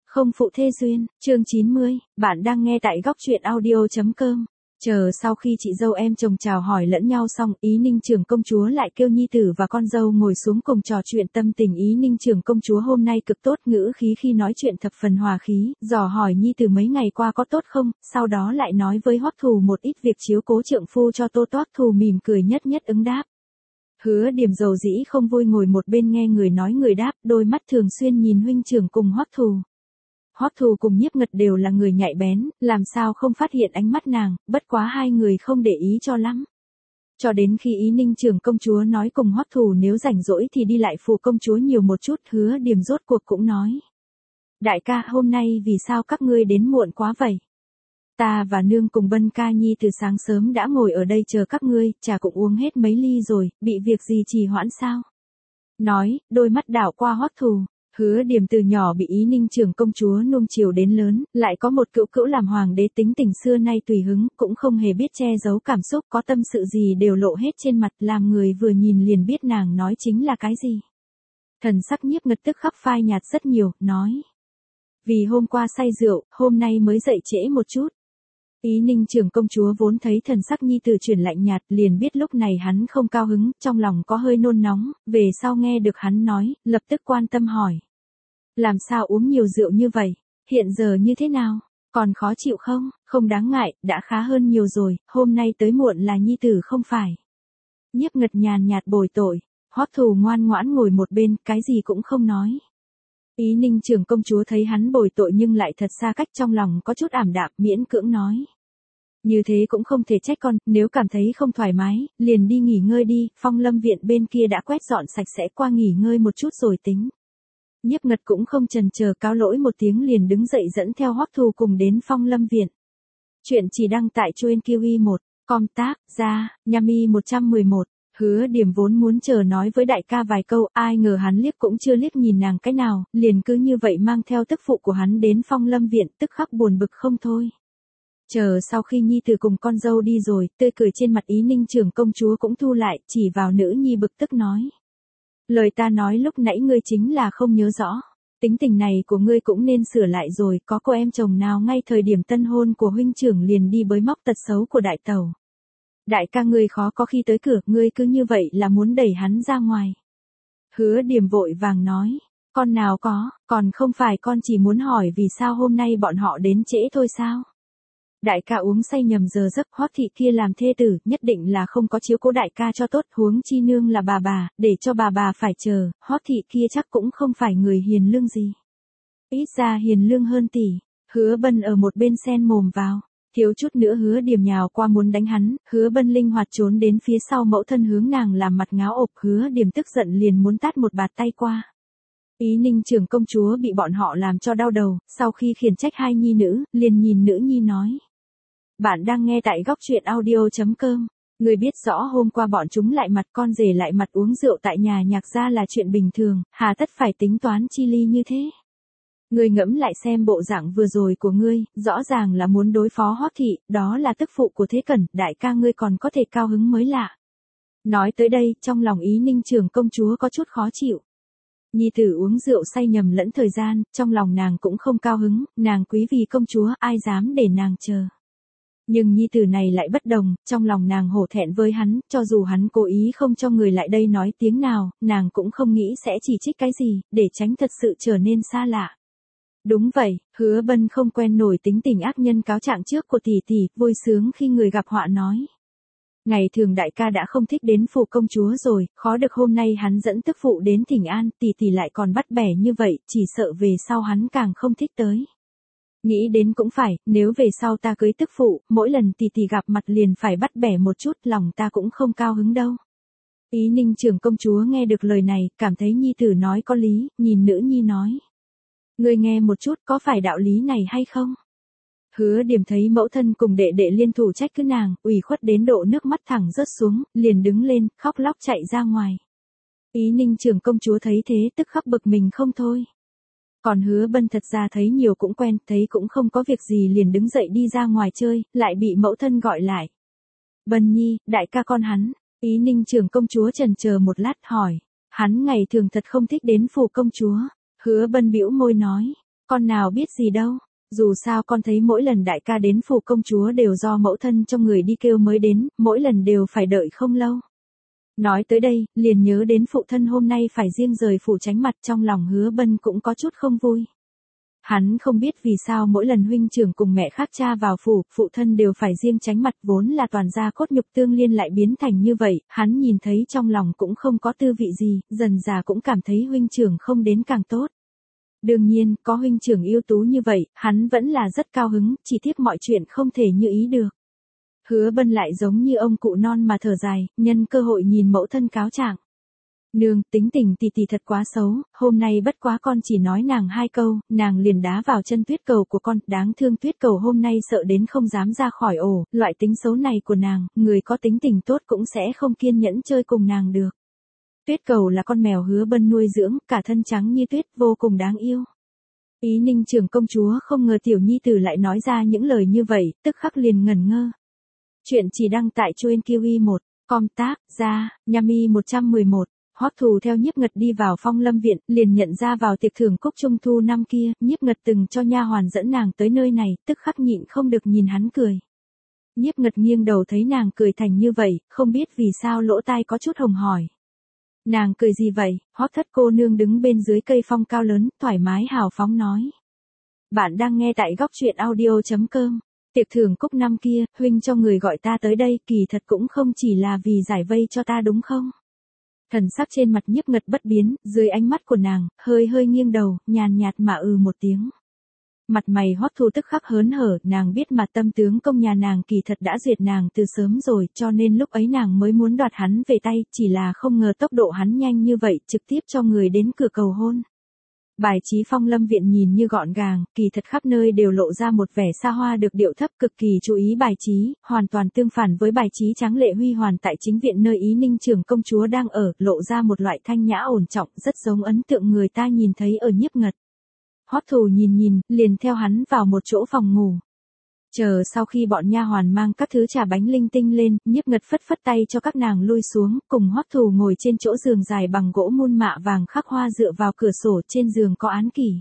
Không phụ thê duyên, chương 90, bạn đang nghe tại góc truyện audio.com. Chờ sau khi chị dâu em chồng chào hỏi lẫn nhau xong, Ý Ninh trưởng công chúa lại kêu nhi tử và con dâu ngồi xuống cùng trò chuyện tâm tình. Ý Ninh trưởng công chúa hôm nay cực tốt, ngữ khí khi nói chuyện thập phần hòa khí, dò hỏi nhi tử mấy ngày qua có tốt không, sau đó lại nói với Hoắc Thù một ít việc chiếu cố trượng phu cho Tô. Hoắc Thù mỉm cười nhất nhất ứng đáp. Hứa Điểm dầu dĩ không vui ngồi một bên nghe người nói người đáp, đôi mắt thường xuyên nhìn huynh trưởng cùng Hoắc Thù. Hoắc Thù cùng Nhiếp Ngật đều là người nhạy bén, làm sao không phát hiện ánh mắt nàng, bất quá hai người không để ý cho lắm. Cho đến khi Ý Ninh trưởng công chúa nói cùng Hoắc Thù nếu rảnh rỗi thì đi lại phù công chúa nhiều một chút, Hứa Điểm rốt cuộc cũng nói. Đại ca, hôm nay vì sao các ngươi đến muộn quá vậy? Ta và nương cùng Bân ca nhi từ sáng sớm đã ngồi ở đây chờ các ngươi, trà cũng uống hết mấy ly rồi, bị việc gì trì hoãn sao? Nói, đôi mắt đảo qua Hoắc Thù. Hứa Điểm từ nhỏ bị Ý Ninh trưởng công chúa nuông chiều đến lớn, lại có một cữu cữu làm hoàng đế tính tình xưa nay tùy hứng, cũng không hề biết che giấu cảm xúc, có tâm sự gì đều lộ hết trên mặt, làm người vừa nhìn liền biết nàng nói chính là cái gì. Thần sắc Nhiếp Ngật tức khắc phai nhạt rất nhiều, nói. Vì hôm qua say rượu, hôm nay mới dậy trễ một chút. Ý Ninh trưởng công chúa vốn thấy thần sắc nhi tử chuyển lạnh nhạt, liền biết lúc này hắn không cao hứng, trong lòng có hơi nôn nóng, về sau nghe được hắn nói, lập tức quan tâm hỏi. Làm sao uống nhiều rượu như vậy, hiện giờ như thế nào, còn khó chịu không, không đáng ngại, đã khá hơn nhiều rồi, hôm nay tới muộn là nhi tử không phải. Nhiếp Ngật nhàn nhạt bồi tội, Hoắc Thù ngoan ngoãn ngồi một bên, cái gì cũng không nói. Ý Ninh trưởng công chúa thấy hắn bồi tội nhưng lại thật xa cách, trong lòng có chút ảm đạm, miễn cưỡng nói. Như thế cũng không thể trách con, nếu cảm thấy không thoải mái, liền đi nghỉ ngơi đi, Phong Lâm viện bên kia đã quét dọn sạch sẽ, qua nghỉ ngơi một chút rồi tính. Nhiếp Ngật cũng không chần chờ, cáo lỗi một tiếng liền đứng dậy dẫn theo Hoắc Thù cùng đến Phong Lâm viện. Chuyện chỉ đăng tại Truyện QI1, com tác, ra, Yami 111. Hứa Điểm vốn muốn chờ nói với đại ca vài câu, ai ngờ hắn liếc cũng chưa liếc nhìn nàng cái nào, liền cứ như vậy mang theo tức phụ của hắn đến Phong Lâm viện, tức khắc buồn bực không thôi. Chờ sau khi nhi tử cùng con dâu đi rồi, tươi cười trên mặt Ý Ninh trưởng công chúa cũng thu lại, chỉ vào nữ nhi bực tức nói. Lời ta nói lúc nãy ngươi chính là không nhớ rõ. Tính tình này của ngươi cũng nên sửa lại rồi, có cô em chồng nào ngay thời điểm tân hôn của huynh trưởng liền đi bới móc tật xấu của đại tẩu. Đại ca ngươi khó có khi tới cửa, ngươi cứ như vậy là muốn đẩy hắn ra ngoài. Hứa Điểm vội vàng nói, con nào có, còn không phải con chỉ muốn hỏi vì sao hôm nay bọn họ đến trễ thôi sao. Đại ca uống say nhầm giờ giấc, Hoắc thị kia làm thê tử, nhất định là không có chiếu cố đại ca cho tốt, huống chi nương là bà, để cho bà phải chờ, Hoắc thị kia chắc cũng không phải người hiền lương gì. Ít ra hiền lương hơn tỷ. Hứa Bân ở một bên xen mồm vào, thiếu chút nữa Hứa Điểm nhào qua muốn đánh hắn, Hứa Bân linh hoạt trốn đến phía sau mẫu thân hướng nàng làm mặt ngáo ộp, Hứa Điểm tức giận liền muốn tát một bạt tay qua. Ý Ninh trưởng công chúa bị bọn họ làm cho đau đầu, sau khi khiển trách hai nhi nữ, liền nhìn nữ nhi nói. Bạn đang nghe tại góc truyện audio.com. Người biết rõ hôm qua bọn chúng lại mặt, con rể lại mặt uống rượu tại nhà nhạc gia là chuyện bình thường, hà tất phải tính toán chi ly như thế. Ngươi ngẫm lại xem bộ dạng vừa rồi của ngươi, rõ ràng là muốn đối phó Hoắc thị, đó là tức phụ của Thế Cẩn, đại ca ngươi còn có thể cao hứng mới lạ. Nói tới đây, trong lòng Ý Ninh trưởng công chúa có chút khó chịu. Nhi tử uống rượu say nhầm lẫn thời gian, trong lòng nàng cũng không cao hứng, nàng quý vì công chúa, ai dám để nàng chờ. Nhưng nhi tử này lại bất đồng, trong lòng nàng hổ thẹn với hắn, cho dù hắn cố ý không cho người lại đây nói tiếng nào, nàng cũng không nghĩ sẽ chỉ trích cái gì, để tránh thật sự trở nên xa lạ. Đúng vậy, Hứa Bân không quen nổi tính tình ác nhân cáo trạng trước của tỷ tỷ, vui sướng khi người gặp họa nói. Ngày thường đại ca đã không thích đến phủ công chúa rồi, khó được hôm nay hắn dẫn tức phụ đến Thỉnh An, tỷ tỷ lại còn bắt bẻ như vậy, chỉ sợ về sau hắn càng không thích tới. Nghĩ đến cũng phải, nếu về sau ta cưới tức phụ, mỗi lần tỷ tỷ gặp mặt liền phải bắt bẻ một chút, lòng ta cũng không cao hứng đâu. Ý Ninh trưởng công chúa nghe được lời này, cảm thấy nhi tử nói có lý, nhìn nữ nhi nói. Ngươi nghe một chút, có phải đạo lý này hay không? Hứa Điểm thấy mẫu thân cùng đệ đệ liên thủ trách cứ nàng, ủy khuất đến độ nước mắt thẳng rớt xuống, liền đứng lên, khóc lóc chạy ra ngoài. Ý Ninh trưởng công chúa thấy thế tức khắc bực mình không thôi. Còn Hứa Bân thật ra thấy nhiều cũng quen, thấy cũng không có việc gì liền đứng dậy đi ra ngoài chơi, lại bị mẫu thân gọi lại. Bân nhi, đại ca con hắn. Ý Ninh trưởng công chúa chần chờ một lát hỏi. Hắn ngày thường thật không thích đến phủ công chúa. Hứa Bân bĩu môi nói. Con nào biết gì đâu. Dù sao con thấy mỗi lần đại ca đến phủ công chúa đều do mẫu thân cho người đi kêu mới đến, mỗi lần đều phải đợi không lâu. Nói tới đây, liền nhớ đến phụ thân hôm nay phải riêng rời phủ tránh mặt, trong lòng Hứa Bân cũng có chút không vui. Hắn không biết vì sao mỗi lần huynh trưởng cùng mẹ khác cha vào phủ, phụ thân đều phải riêng tránh mặt, vốn là toàn gia cốt nhục tương liên lại biến thành như vậy, hắn nhìn thấy trong lòng cũng không có tư vị gì, dần dà cũng cảm thấy huynh trưởng không đến càng tốt. Đương nhiên, có huynh trưởng ưu tú như vậy, hắn vẫn là rất cao hứng, chỉ tiếc mọi chuyện không thể như ý được. Hứa Bân lại giống như ông cụ non mà thở dài, nhân cơ hội nhìn mẫu thân cáo trạng. Nương, tính tình tỷ tỷ thật quá xấu, hôm nay bất quá con chỉ nói nàng 2 câu, nàng liền đá vào chân tuyết cầu của con, đáng thương tuyết cầu hôm nay sợ đến không dám ra khỏi ổ, loại tính xấu này của nàng, người có tính tình tốt cũng sẽ không kiên nhẫn chơi cùng nàng được. Tuyết cầu là con mèo Hứa Bân nuôi dưỡng, cả thân trắng như tuyết, vô cùng đáng yêu. Ý Ninh trưởng công chúa không ngờ tiểu nhi tử lại nói ra những lời như vậy, tức khắc liền ngẩn ngơ. Chuyện chỉ đăng tại Truyện QE 1, com tác, ra, Yami 111. Hoắc Thù theo Nhiếp Ngật đi vào Phong Lâm viện, liền nhận ra vào tiệc thưởng cúc trung thu năm kia, Nhiếp Ngật từng cho nha hoàn dẫn nàng tới nơi này, tức khắc nhịn không được nhìn hắn cười. Nhiếp Ngật nghiêng đầu thấy nàng cười thành như vậy, không biết vì sao lỗ tai có chút hồng hỏi. Nàng cười gì vậy? Hoắc thất cô nương đứng bên dưới cây phong cao lớn, thoải mái hào phóng nói. Bạn đang nghe tại góc truyện audio.com. Tiệc thưởng cúc năm kia, huynh cho người gọi ta tới đây, kỳ thật cũng không chỉ là vì giải vây cho ta đúng không? Thần sắc trên mặt Nhiếp Ngật bất biến, dưới ánh mắt của nàng, hơi hơi nghiêng đầu, nhàn nhạt mà một tiếng. Mặt mày Hoắc Thù tức khắc hớn hở, nàng biết mà tâm tướng công nhà nàng kỳ thật đã duyệt nàng từ sớm rồi, cho nên lúc ấy nàng mới muốn đoạt hắn về tay, chỉ là không ngờ tốc độ hắn nhanh như vậy, trực tiếp cho người đến cửa cầu hôn. Bài trí Phong Lâm viện nhìn như gọn gàng, kỳ thật khắp nơi đều lộ ra một vẻ xa hoa được điệu thấp, cực kỳ chú ý bài trí, hoàn toàn tương phản với bài trí tráng lệ huy hoàn tại chính viện nơi Ý Ninh trưởng công chúa đang ở, lộ ra một loại thanh nhã ổn trọng, rất giống ấn tượng người ta nhìn thấy ở Nhiếp Ngật. Hoắc Thù nhìn, liền theo hắn vào một chỗ phòng ngủ. Chờ sau khi bọn nha hoàn mang các thứ trà bánh linh tinh lên, Nhiếp Ngật phất phất tay cho các nàng lui xuống, cùng Hoắc Thù ngồi trên chỗ giường dài bằng gỗ mun mạ vàng khắc hoa dựa vào cửa sổ, trên giường có án kỷ.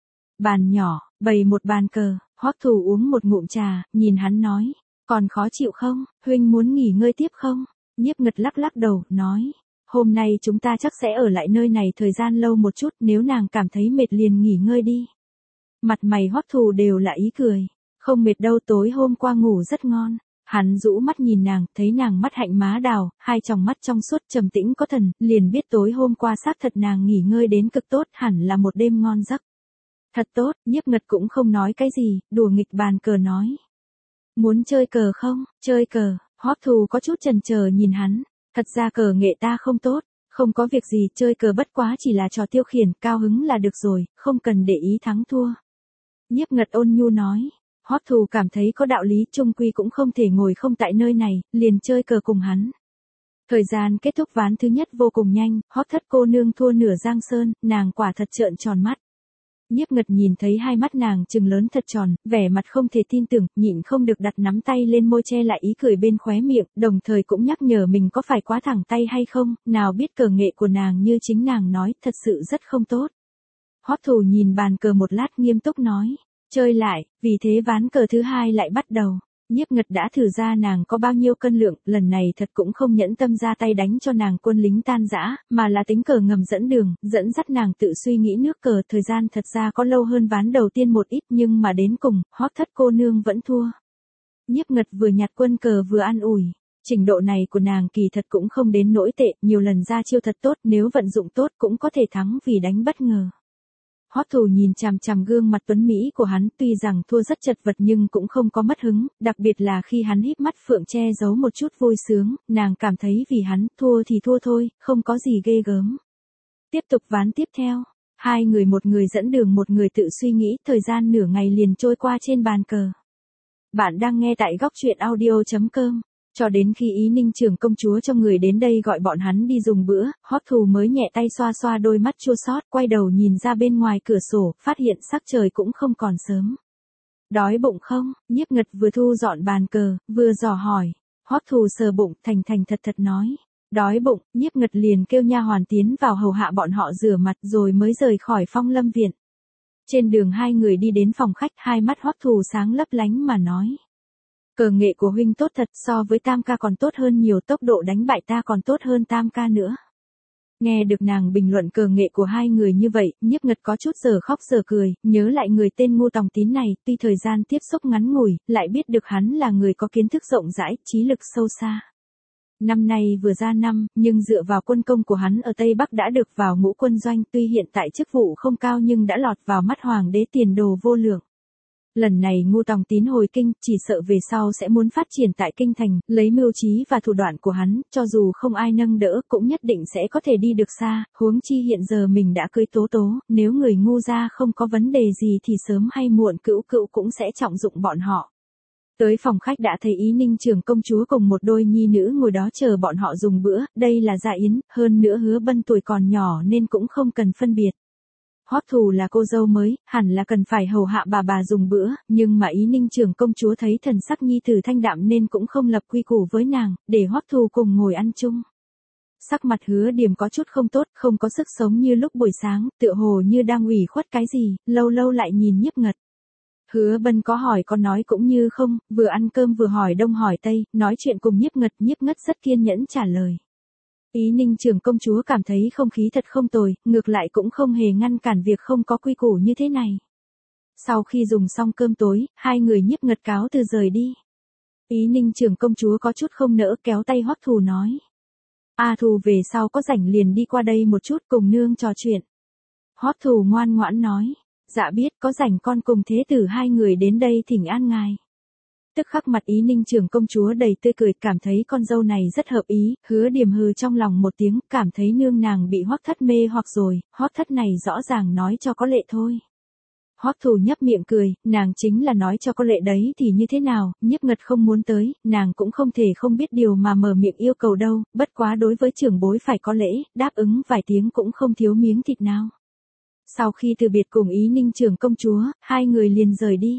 Bàn nhỏ, bày một bàn cờ, Hoắc Thù uống một ngụm trà, nhìn hắn nói, còn khó chịu không, huynh muốn nghỉ ngơi tiếp không? Nhiếp Ngật lắc lắc đầu, nói, hôm nay chúng ta chắc sẽ ở lại nơi này thời gian lâu một chút, nếu nàng cảm thấy mệt liền nghỉ ngơi đi. Mặt mày Hoắc Thù đều là ý cười. Không mệt đâu, tối hôm qua ngủ rất ngon. Hắn rũ mắt nhìn nàng, thấy nàng mắt hạnh má đào, hai tròng mắt trong suốt trầm tĩnh có thần, liền biết tối hôm qua xác thật nàng nghỉ ngơi đến cực tốt, hẳn là một đêm ngon giấc. Thật tốt, Nhiếp Ngật cũng không nói cái gì, đùa nghịch bàn cờ nói. Muốn chơi cờ không? Chơi cờ, Hoắc Thù có chút chần chờ nhìn hắn, thật ra cờ nghệ ta không tốt, không có việc gì, chơi cờ bất quá chỉ là trò tiêu khiển, cao hứng là được rồi, không cần để ý thắng thua. Nhiếp Ngật ôn nhu nói. Hoắc Thù cảm thấy có đạo lý, chung quy cũng không thể ngồi không tại nơi này, liền chơi cờ cùng hắn. Thời gian kết thúc ván thứ nhất vô cùng nhanh, Hoắc thất cô nương thua nửa giang sơn, nàng quả thật trợn tròn mắt. Nhiếp Ngật nhìn thấy hai mắt nàng trừng lớn thật tròn, vẻ mặt không thể tin tưởng, nhịn không được đặt nắm tay lên môi che lại ý cười bên khóe miệng, đồng thời cũng nhắc nhở mình có phải quá thẳng tay hay không, nào biết cờ nghệ của nàng như chính nàng nói, thật sự rất không tốt. Hoắc Thù nhìn bàn cờ một lát nghiêm túc nói. Chơi lại, vì thế ván cờ thứ hai lại bắt đầu. Nhiếp Ngật đã thử ra nàng có bao nhiêu cân lượng, lần này thật cũng không nhẫn tâm ra tay đánh cho nàng quân lính tan rã, mà là tính cờ ngầm dẫn đường, dẫn dắt nàng tự suy nghĩ nước cờ. Thời gian thật ra có lâu hơn ván đầu tiên một ít, nhưng mà đến cùng, Hoắc thất cô nương vẫn thua. Nhiếp Ngật vừa nhặt quân cờ vừa an ủi. Trình độ này của nàng kỳ thật cũng không đến nỗi tệ, nhiều lần ra chiêu thật tốt, nếu vận dụng tốt cũng có thể thắng vì đánh bất ngờ. Hoắc Thù nhìn chằm chằm gương mặt tuấn mỹ của hắn, tuy rằng thua rất chật vật nhưng cũng không có mất hứng, đặc biệt là khi hắn híp mắt phượng che giấu một chút vui sướng, nàng cảm thấy vì hắn, thua thì thua thôi, không có gì ghê gớm. Tiếp tục ván tiếp theo, hai người, một người dẫn đường một người tự suy nghĩ, thời gian nửa ngày liền trôi qua trên bàn cờ. Bạn đang nghe tại góc truyện audio.com. Cho đến khi Ý Ninh trưởng công chúa cho người đến đây gọi bọn hắn đi dùng bữa, Hoắc Thù mới nhẹ tay xoa xoa đôi mắt chua xót, quay đầu nhìn ra bên ngoài cửa sổ, phát hiện sắc trời cũng không còn sớm. Đói bụng không? Nhiếp Ngật vừa thu dọn bàn cờ, vừa dò hỏi. Hoắc Thù sờ bụng, thành thành thật thật nói. Đói bụng, Nhiếp Ngật liền kêu nha hoàn tiến vào hầu hạ bọn họ rửa mặt rồi mới rời khỏi Phong Lâm viện. Trên đường hai người đi đến phòng khách, hai mắt Hoắc Thù sáng lấp lánh mà nói. Cờ nghệ của huynh tốt thật, so với Tam ca còn tốt hơn nhiều, tốc độ đánh bại ta còn tốt hơn Tam ca nữa. Nghe được nàng bình luận cờ nghệ của hai người như vậy, Nhiếp Ngật có chút giờ khóc giờ cười, nhớ lại người tên Ngô Tòng Tín này, tuy thời gian tiếp xúc ngắn ngủi, lại biết được hắn là người có kiến thức rộng rãi, trí lực sâu xa. Năm nay vừa ra năm, nhưng dựa vào quân công của hắn ở Tây Bắc đã được vào ngũ quân doanh, tuy hiện tại chức vụ không cao nhưng đã lọt vào mắt hoàng đế tiền đồ vô lượng. Lần này Ngô Tòng Tín hồi kinh, chỉ sợ về sau sẽ muốn phát triển tại kinh thành, lấy mưu trí và thủ đoạn của hắn, cho dù không ai nâng đỡ cũng nhất định sẽ có thể đi được xa, huống chi hiện giờ mình đã cưới Tố Tố, nếu người Ngô gia không có vấn đề gì thì sớm hay muộn Cữu Cữu cũng sẽ trọng dụng bọn họ. Tới phòng khách đã thấy Ý Ninh trưởng công chúa cùng một đôi nhi nữ ngồi đó chờ bọn họ dùng bữa, đây là dạ yến, hơn nữa Hứa Bân tuổi còn nhỏ nên cũng không cần phân biệt. Hoắc Thù là cô dâu mới, hẳn là cần phải hầu hạ bà dùng bữa, nhưng mà Ý Ninh trưởng công chúa thấy thần sắc nhi tử thanh đạm nên cũng không lập quy củ với nàng, để Hoắc Thù cùng ngồi ăn chung. Sắc mặt Hứa Điềm có chút không tốt, không có sức sống như lúc buổi sáng, tựa hồ như đang ủy khuất cái gì, lâu lâu lại nhìn Nhiếp Ngật. Hứa Bân có hỏi có nói cũng như không, vừa ăn cơm vừa hỏi đông hỏi tây, nói chuyện cùng Nhiếp Ngật rất kiên nhẫn trả lời. Ý Ninh trưởng công chúa cảm thấy không khí thật không tồi, ngược lại cũng không hề ngăn cản việc không có quy củ như thế này. Sau khi dùng xong cơm tối, hai người Nhiếp Ngật cáo từ rời đi. Ý Ninh trưởng công chúa có chút không nỡ kéo tay Hoắc Thù nói. Thù về sau có rảnh liền đi qua đây một chút cùng nương trò chuyện. Hoắc Thù ngoan ngoãn nói. Dạ biết, có rảnh con cùng thế tử hai người đến đây thỉnh an ngài. Tức khắc mặt Ý Ninh trưởng công chúa đầy tươi cười, cảm thấy con dâu này rất hợp ý, Hứa Điềm hừ trong lòng một tiếng, cảm thấy nương nàng bị Hoắc thất mê hoặc rồi, Hoắc thất này rõ ràng nói cho có lệ thôi. Hoắc Thù nhấp miệng cười, nàng chính là nói cho có lệ đấy thì như thế nào, Nhiếp Ngật không muốn tới, nàng cũng không thể không biết điều mà mở miệng yêu cầu đâu, bất quá đối với trưởng bối phải có lễ, đáp ứng vài tiếng cũng không thiếu miếng thịt nào. Sau khi từ biệt cùng Ý Ninh trưởng công chúa, hai người liền rời đi.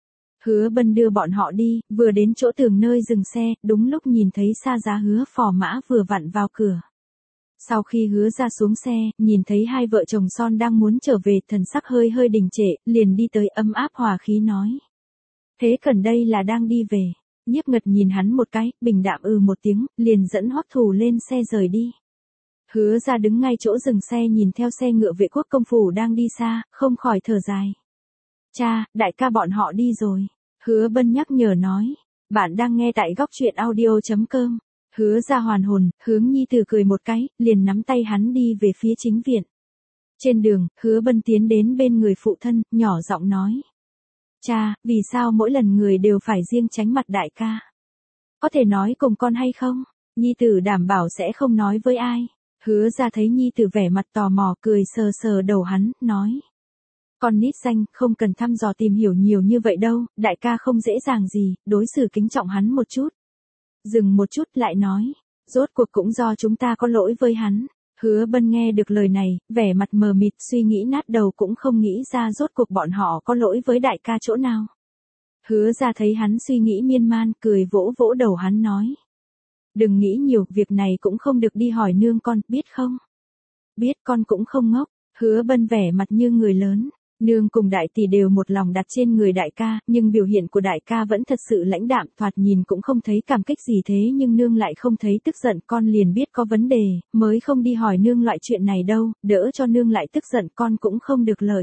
Hứa Bân đưa bọn họ đi, vừa đến chỗ tường nơi dừng xe, đúng lúc nhìn thấy Sa Giá Hứa phò mã vừa vặn vào cửa. Sau khi Hứa ra xuống xe, nhìn thấy hai vợ chồng son đang muốn trở về, thần sắc hơi đình trệ, liền đi tới ấm áp hòa khí nói. Thế Cần đây là đang đi về. Nhiếp Ngật nhìn hắn một cái, bình đạm một tiếng, liền dẫn Hoắc Thù lên xe rời đi. Hứa ra đứng ngay chỗ dừng xe nhìn theo xe ngựa Vệ Quốc công phủ đang đi xa, không khỏi thở dài. Cha, đại ca bọn họ đi rồi. Hứa Bân nhắc nhở nói. Bạn đang nghe tại góc truyện audio.com. Hứa ra hoàn hồn, hướng nhi tử cười một cái, liền nắm tay hắn đi về phía chính viện. Trên đường, Hứa Bân tiến đến bên người phụ thân, nhỏ giọng nói. Cha, vì sao mỗi lần người đều phải riêng tránh mặt đại ca? Có thể nói cùng con hay không? Nhi tử đảm bảo sẽ không nói với ai. Hứa ra thấy nhi tử vẻ mặt tò mò, cười sờ đầu hắn, nói. Con nít danh, không cần thăm dò tìm hiểu nhiều như vậy đâu, đại ca không dễ dàng gì, đối xử kính trọng hắn một chút. Dừng một chút lại nói, rốt cuộc cũng do chúng ta có lỗi với hắn. Hứa Bân nghe được lời này, vẻ mặt mờ mịt, suy nghĩ nát đầu cũng không nghĩ ra rốt cuộc bọn họ có lỗi với đại ca chỗ nào. Hứa ra thấy hắn suy nghĩ miên man, cười vỗ vỗ đầu hắn nói. Đừng nghĩ nhiều, việc này cũng không được đi hỏi nương con, biết không? Biết, con cũng không ngốc. Hứa Bân vẻ mặt như người lớn. Nương cùng đại tỷ đều một lòng đặt trên người đại ca, nhưng biểu hiện của đại ca vẫn thật sự lãnh đạm, thoạt nhìn cũng không thấy cảm kích gì thế, nhưng nương lại không thấy tức giận, con liền biết có vấn đề, mới không đi hỏi nương loại chuyện này đâu, đỡ cho nương lại tức giận con cũng không được lời.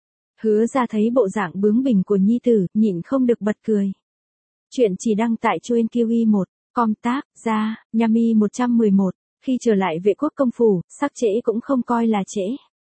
Hứa ra thấy bộ dạng bướng bỉnh của nhi tử, nhịn không được bật cười. Chuyện chỉ đăng tại Truyện QE1, com tác, ra, Nhami 111, khi trở lại Vệ Quốc công phủ, sắc trễ cũng không coi là trễ.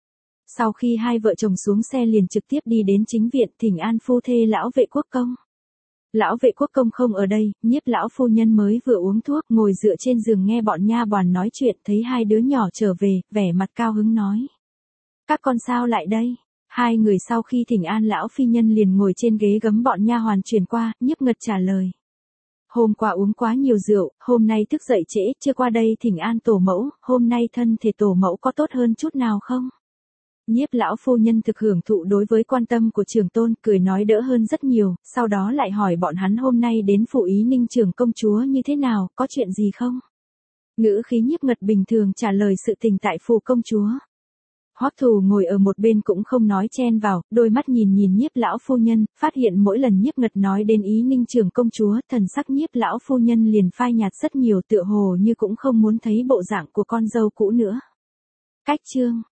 Sau khi hai vợ chồng xuống xe liền trực tiếp đi đến chính viện thỉnh an phu thê lão Vệ Quốc công. Lão Vệ Quốc công không ở đây, Nhiếp lão phu nhân mới vừa uống thuốc, ngồi dựa trên giường nghe bọn nha hoàn nói chuyện, thấy hai đứa nhỏ trở về, vẻ mặt cao hứng nói. Các con sao lại đây? Hai người sau khi thỉnh an lão phi nhân liền ngồi trên ghế gấm bọn nha hoàn truyền qua, Nhiếp Ngật trả lời. Hôm qua uống quá nhiều rượu, hôm nay thức dậy trễ, chưa qua đây thỉnh an tổ mẫu, hôm nay thân thể tổ mẫu có tốt hơn chút nào không? Nhiếp lão phu nhân thực hưởng thụ đối với quan tâm của trưởng tôn, cười nói đỡ hơn rất nhiều, sau đó lại hỏi bọn hắn hôm nay đến phủ Ý Ninh trưởng công chúa như thế nào, có chuyện gì không? Ngữ khí Nhiếp Ngật bình thường trả lời sự tình tại phủ công chúa. Hoắc Thù ngồi ở một bên cũng không nói chen vào, đôi mắt nhìn nhìn Nhiếp lão phu nhân, phát hiện mỗi lần Nhiếp Ngật nói đến Ý Ninh trưởng công chúa, thần sắc Nhiếp lão phu nhân liền phai nhạt rất nhiều, tựa hồ như cũng không muốn thấy bộ dạng của con dâu cũ nữa. Cách chương